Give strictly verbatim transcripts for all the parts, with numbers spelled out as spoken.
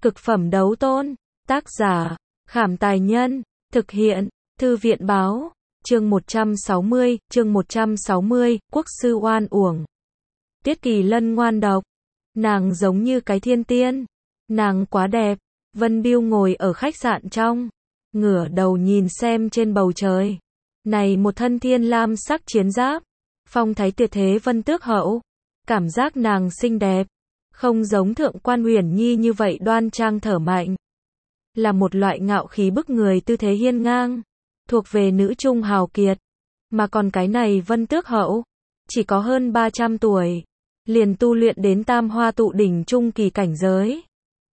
Cực phẩm đấu tôn. Tác giả, Khảm Tài Nhân. Thực hiện, Thư viện Báo. Chương một trăm sáu mươi, chương một trăm sáu mươi, Quốc sư oan uổng. Tiết Kỳ Lân ngoan độc. Nàng giống như cái thiên tiên. Nàng quá đẹp. Vân Biêu ngồi ở khách sạn trong. Ngửa đầu nhìn xem trên bầu trời. Này một thân thiên lam sắc chiến giáp. Phong thái tuyệt thế vân tước hậu. Cảm giác nàng xinh đẹp. Không giống thượng quan Uyển Nhi như vậy đoan trang thở mạnh. Là một loại ngạo khí bức người tư thế hiên ngang. Thuộc về nữ trung hào kiệt. Mà còn cái này vân tước hậu. Chỉ có hơn ba trăm tuổi. Liền tu luyện đến tam hoa tụ đỉnh trung kỳ cảnh giới.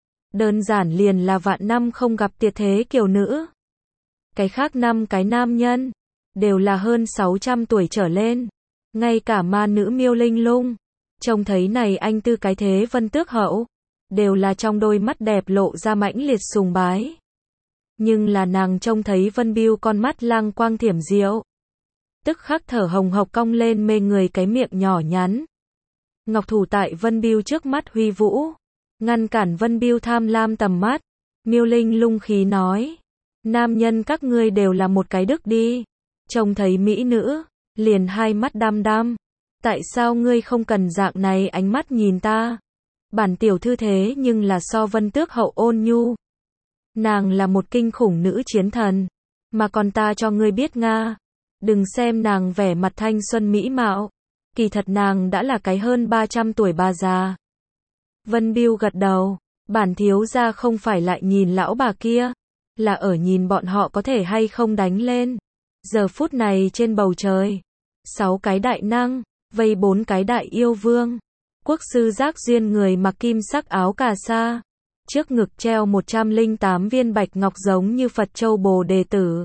Đơn giản liền là vạn năm không gặp tuyệt thế kiều nữ. Cái khác năm cái nam nhân. Đều là hơn sáu trăm tuổi trở lên. Ngay cả ma nữ Miêu Linh Lung. Trông thấy này anh tư cái thế vân tước hậu. Đều là trong đôi mắt đẹp lộ ra mãnh liệt sùng bái. Nhưng là nàng trông thấy Vân Biêu con mắt lang quang thiểm diệu. Tức khắc thở hồng hộc cong lên mê người cái miệng nhỏ nhắn. Ngọc thủ tại Vân Biêu trước mắt huy vũ. Ngăn cản Vân Biêu tham lam tầm mắt. Miêu Linh Lung khí nói. Nam nhân các ngươi đều là một cái đức đi. Trông thấy mỹ nữ. Liền hai mắt đăm đăm. Tại sao ngươi không cần dạng này ánh mắt nhìn ta? Bản tiểu thư thế nhưng là so vân tước hậu ôn nhu. Nàng là một kinh khủng nữ chiến thần. Mà còn ta cho ngươi biết Nga. Đừng xem nàng vẻ mặt thanh xuân mỹ mạo. Kỳ thật nàng đã là cái hơn ba trăm tuổi bà già. Vân Biêu gật đầu. Bản thiếu gia không phải lại nhìn lão bà kia. Là ở nhìn bọn họ có thể hay không đánh lên. Giờ phút này trên bầu trời. Sáu cái đại năng. Vây bốn cái đại yêu vương. Quốc sư Giác Duyên người mặc kim sắc áo cà sa. Trước ngực treo một trăm lẻ tám viên bạch ngọc giống như Phật Châu Bồ Đề Tử.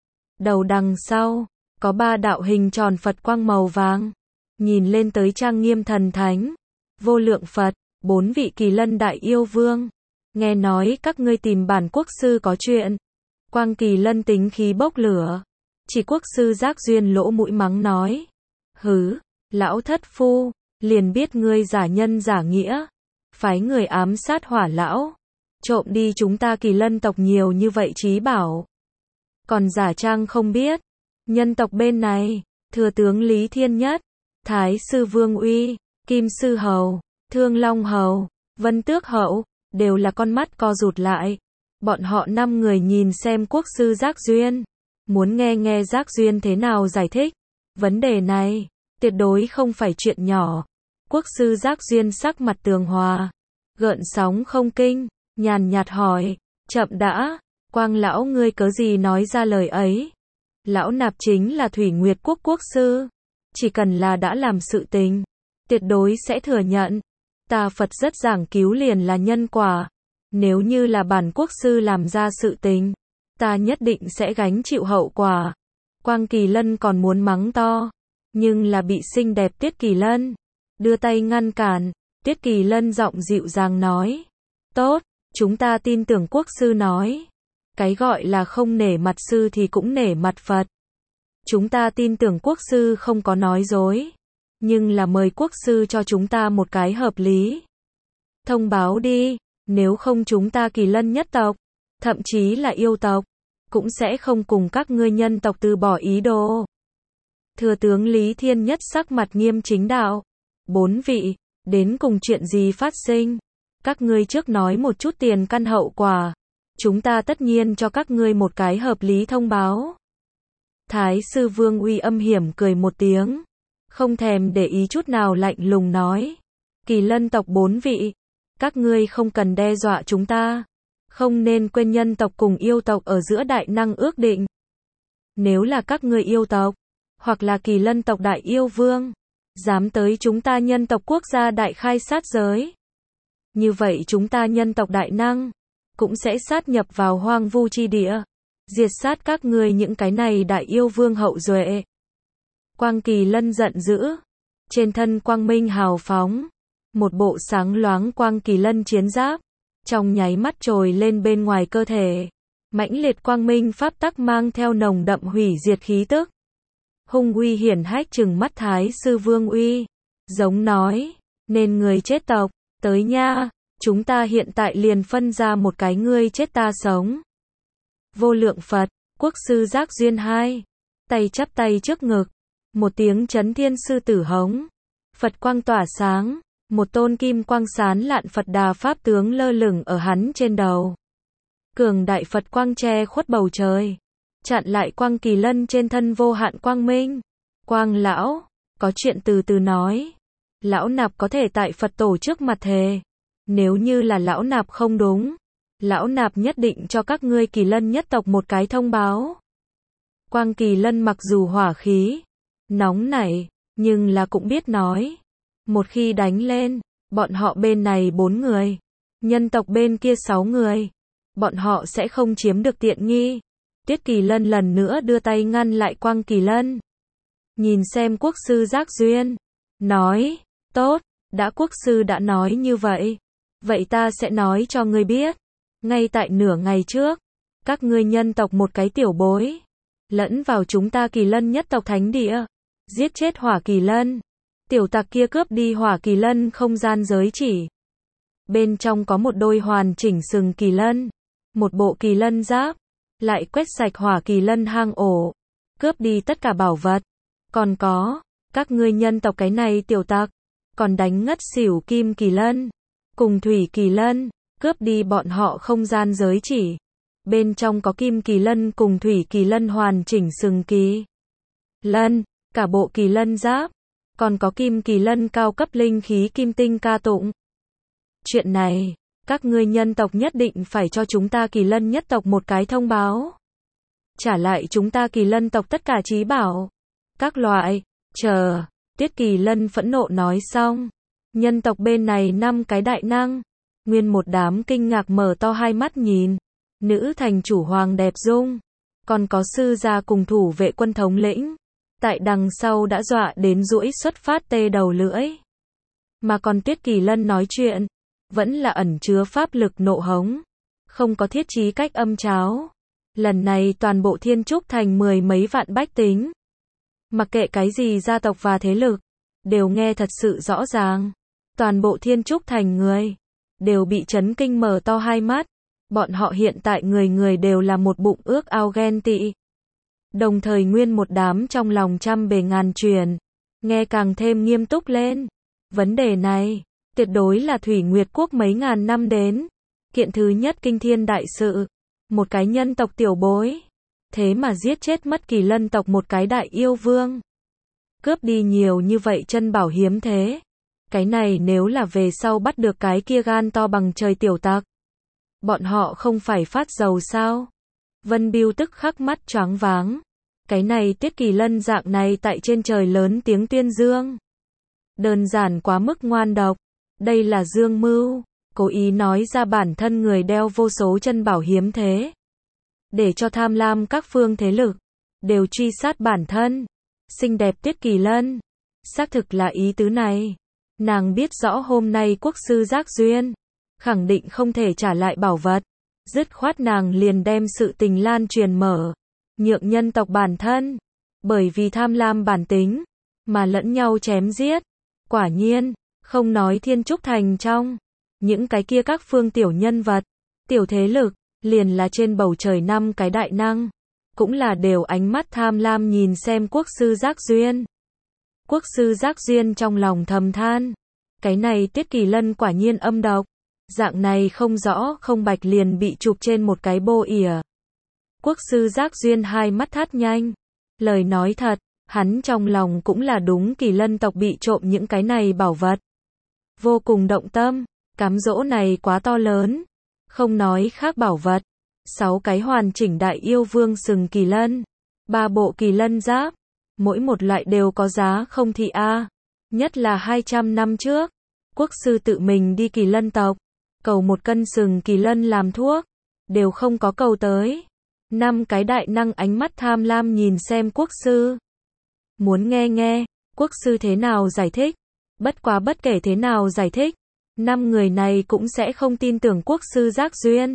Đầu đằng sau, có ba đạo hình tròn Phật quang màu vàng. Nhìn lên tới trang nghiêm thần thánh. Vô lượng Phật, bốn vị Kỳ Lân đại yêu vương. Nghe nói các ngươi tìm bản quốc sư có chuyện. Quang Kỳ Lân tính khí bốc lửa. Chỉ quốc sư Giác Duyên lỗ mũi mắng nói. Hứ, lão thất phu. Liền biết ngươi giả nhân giả nghĩa. Phái người ám sát hỏa lão. Trộm đi chúng ta Kỳ Lân tộc nhiều như vậy trí bảo. Còn giả trang không biết. Nhân tộc bên này. Thừa tướng Lý Thiên Nhất. Thái sư Vương Uy. Kim sư hầu. Thương Long hầu. Vân tước hậu. Đều là con mắt co rụt lại. Bọn họ năm người nhìn xem quốc sư Giác Duyên. Muốn nghe nghe Giác Duyên thế nào giải thích. Vấn đề này. Tuyệt đối không phải chuyện nhỏ. Quốc sư Giác Duyên sắc mặt tường hòa. Gợn sóng không kinh. Nhàn nhạt hỏi. Chậm đã. Quang lão ngươi cớ gì nói ra lời ấy. Lão nạp chính là Thủy Nguyệt quốc quốc sư. Chỉ cần là đã làm sự tình. Tuyệt đối sẽ thừa nhận. Ta Phật rất giảng cứu liền là nhân quả. Nếu như là bản quốc sư làm ra sự tình. Ta nhất định sẽ gánh chịu hậu quả. Quang Kỳ Lân còn muốn mắng to. Nhưng là bị xinh đẹp Tiết Kỳ Lân. Đưa tay ngăn cản. Tiết Kỳ Lân giọng dịu dàng nói. Tốt, chúng ta tin tưởng quốc sư nói. Cái gọi là không nể mặt sư thì cũng nể mặt Phật. Chúng ta tin tưởng quốc sư không có nói dối. Nhưng là mời quốc sư cho chúng ta một cái hợp lý. Thông báo đi, nếu không chúng ta Kỳ Lân nhất tộc, thậm chí là yêu tộc, cũng sẽ không cùng các ngươi nhân tộc từ bỏ ý đồ. Thừa tướng Lý Thiên Nhất sắc mặt nghiêm chính đạo. Bốn vị, đến cùng chuyện gì phát sinh? Các ngươi trước nói một chút tiền căn hậu quả. Chúng ta tất nhiên cho các ngươi một cái hợp lý thông báo. Thái sư Vương Uy âm hiểm cười một tiếng. Không thèm để ý chút nào lạnh lùng nói. Kỳ Lân tộc bốn vị. Các ngươi không cần đe dọa chúng ta. Không nên quên nhân tộc cùng yêu tộc ở giữa đại năng ước định. Nếu là các ngươi yêu tộc, hoặc là Kỳ Lân tộc đại yêu vương, dám tới chúng ta nhân tộc quốc gia đại khai sát giới. Như vậy chúng ta nhân tộc đại năng, cũng sẽ sát nhập vào hoang vu chi địa. Diệt sát các ngươi những cái này đại yêu vương hậu duệ. Quang Kỳ Lân giận dữ. Trên thân quang minh hào phóng. Một bộ sáng loáng Quang Kỳ Lân chiến giáp. Trong nháy mắt trồi lên bên ngoài cơ thể. Mãnh liệt quang minh pháp tắc mang theo nồng đậm hủy diệt khí tức. Hung uy hiển hách trừng mắt Thái sư Vương Uy. Giống nói. Nên người chết tộc. Tới nha. chúng ta hiện tại liền phân ra một cái ngươi chết ta sống. Vô lượng Phật, Quốc sư Giác Duyên hai, tay chắp tay trước ngực, một tiếng chấn thiên sư tử hống, Phật quang tỏa sáng, một tôn kim quang sán lạn Phật Đà Pháp tướng lơ lửng ở hắn trên đầu. Cường đại Phật quang che khuất bầu trời, chặn lại quang kỳ lân trên thân vô hạn quang minh. Quang lão, có chuyện từ từ nói. Lão nạp có thể tại Phật tổ trước mặt thề. Nếu như là lão nạp không đúng, lão nạp nhất định cho các ngươi kỳ lân nhất tộc một cái thông báo. Quang kỳ lân mặc dù hỏa khí, nóng nảy, nhưng là cũng biết nói. Một khi đánh lên, bọn họ bên này bốn người, nhân tộc bên kia sáu người, bọn họ sẽ không chiếm được tiện nghi. Tiết Kỳ Lân lần nữa đưa tay ngăn lại Quang Kỳ Lân. Nhìn xem quốc sư Giác Duyên, nói, tốt, đã quốc sư đã nói như vậy, vậy ta sẽ nói cho ngươi biết. Ngay tại nửa ngày trước, các ngươi nhân tộc một cái tiểu bối, lẫn vào chúng ta Kỳ Lân nhất tộc thánh địa, giết chết Hỏa Kỳ Lân. Tiểu tặc kia cướp đi Hỏa Kỳ Lân không gian giới chỉ. Bên trong có một đôi hoàn chỉnh sừng kỳ lân, một bộ kỳ lân giáp, lại quét sạch Hỏa Kỳ Lân hang ổ, cướp đi tất cả bảo vật. Còn có, các ngươi nhân tộc cái này tiểu tặc, còn đánh ngất xỉu Kim Kỳ Lân, cùng Thủy Kỳ Lân, cướp đi bọn họ không gian giới chỉ. Bên trong có Kim Kỳ Lân cùng Thủy Kỳ Lân hoàn chỉnh sừng kỳ lân, cả bộ kỳ lân giáp, còn có Kim Kỳ Lân cao cấp linh khí kim tinh ca tụng. Chuyện này, các ngươi nhân tộc nhất định phải cho chúng ta Kỳ Lân nhất tộc một cái thông báo. Trả lại chúng ta Kỳ Lân tộc tất cả trí bảo. Các loại, chờ, Tiết Kỳ Lân phẫn nộ nói xong. Nhân tộc bên này năm cái đại năng. Nguyên một đám kinh ngạc mở to hai mắt nhìn. Nữ thành chủ Hoàng Đẹp Dung. Còn có sư gia cùng thủ vệ quân thống lĩnh. Tại đằng sau đã dọa đến duỗi xuất phát tê đầu lưỡi. Mà còn Tiết Kỳ Lân nói chuyện, vẫn là ẩn chứa pháp lực nộ hống. Không có thiết trí cách âm cháo. Lần này toàn bộ Thiên Trúc Thành mười mấy vạn bách tính. Mặc kệ cái gì gia tộc và thế lực, đều nghe thật sự rõ ràng. Toàn bộ Thiên Trúc Thành người, đều bị chấn kinh mở to hai mắt. Bọn họ hiện tại người người đều là một bụng ước ao ghen tị. Đồng thời nguyên một đám trong lòng trăm bề ngàn truyền, nghe càng thêm nghiêm túc lên. Vấn đề này, tuyệt đối là Thủy Nguyệt Quốc mấy ngàn năm đến. Kiện thứ nhất kinh thiên đại sự. Một cái nhân tộc tiểu bối. Thế mà giết chết mất Kỳ Lân tộc một cái đại yêu vương. Cướp đi nhiều như vậy chân bảo hiếm thế. Cái này nếu là về sau bắt được cái kia gan to bằng trời tiểu tặc. Bọn họ không phải phát dầu sao? Vân Biêu tức khắc mắt choáng váng. Cái này Tiết Kỳ Lân dạng này tại trên trời lớn tiếng tuyên dương. Đơn giản quá mức ngoan độc. Đây là dương mưu, cố ý nói ra bản thân người đeo vô số chân bảo hiếm thế. Để cho tham lam các phương thế lực, đều truy sát bản thân. Xinh đẹp Tiết Kỳ Lân. Xác thực là ý tứ này. Nàng biết rõ hôm nay quốc sư Giác Duyên, khẳng định không thể trả lại bảo vật. Dứt khoát nàng liền đem sự tình lan truyền mở. Nhượng nhân tộc bản thân. Bởi vì tham lam bản tính, mà lẫn nhau chém giết. Quả nhiên, không nói Thiên Trúc Thành trong. Những cái kia các phương tiểu nhân vật, tiểu thế lực, liền là trên bầu trời năm cái đại năng. Cũng là đều ánh mắt tham lam nhìn xem quốc sư Giác Duyên. Quốc sư Giác Duyên trong lòng thầm than. Cái này Tiết Kỳ Lân quả nhiên âm độc. Dạng này không rõ không bạch liền bị chụp trên một cái bô ỉa. Quốc sư Giác Duyên hai mắt thắt nhanh. Lời nói thật, hắn trong lòng cũng là đúng Kỳ Lân tộc bị trộm những cái này bảo vật. Vô cùng động tâm, cám dỗ này quá to lớn. Không nói khác bảo vật. Sáu cái hoàn chỉnh đại yêu vương sừng kỳ lân. Ba bộ kỳ lân giáp. Mỗi một loại đều có giá không thị a. Nhất là hai trăm năm trước. Quốc sư tự mình đi Kỳ Lân tộc. Cầu một cân sừng kỳ lân làm thuốc. Đều không có cầu tới. Năm cái đại năng ánh mắt tham lam nhìn xem quốc sư. Muốn nghe nghe, quốc sư thế nào giải thích. Bất quá bất kể thế nào giải thích. Năm người này cũng sẽ không tin tưởng quốc sư Giác Duyên.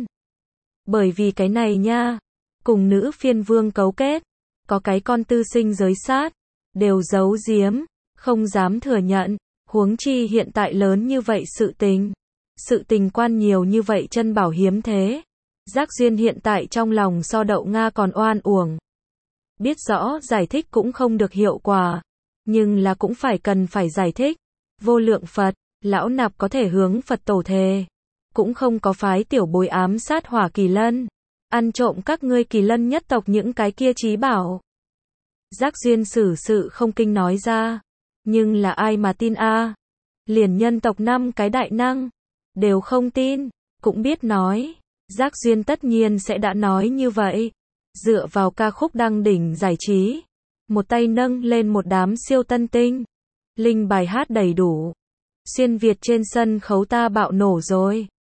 Bởi vì cái này nha. Cùng nữ phiên vương cấu kết. Có cái con tư sinh giới sát. Đều giấu giếm. Không dám thừa nhận. Huống chi hiện tại lớn như vậy sự tình. Sự tình quan nhiều như vậy chân bảo hiếm thế. Giác Duyên hiện tại trong lòng so Đậu Nga còn oan uổng. Biết rõ giải thích cũng không được hiệu quả, nhưng là cũng phải cần phải giải thích. Vô lượng Phật, lão nạp có thể hướng Phật tổ thề, cũng không có phái tiểu bối ám sát Hỏa Kỳ Lân, ăn trộm các ngươi Kỳ Lân nhất tộc những cái kia trí bảo. Giác Duyên xử sự không kinh nói ra, nhưng là ai mà tin a? Liền nhân tộc năm cái đại năng đều không tin, cũng biết nói. Giác Duyên tất nhiên sẽ đã nói như vậy. Dựa vào ca khúc đăng đỉnh giải trí, một tay nâng lên một đám siêu tân tinh, linh bài hát đầy đủ. Xuyên Việt trên sân khấu ta bạo nổ rồi.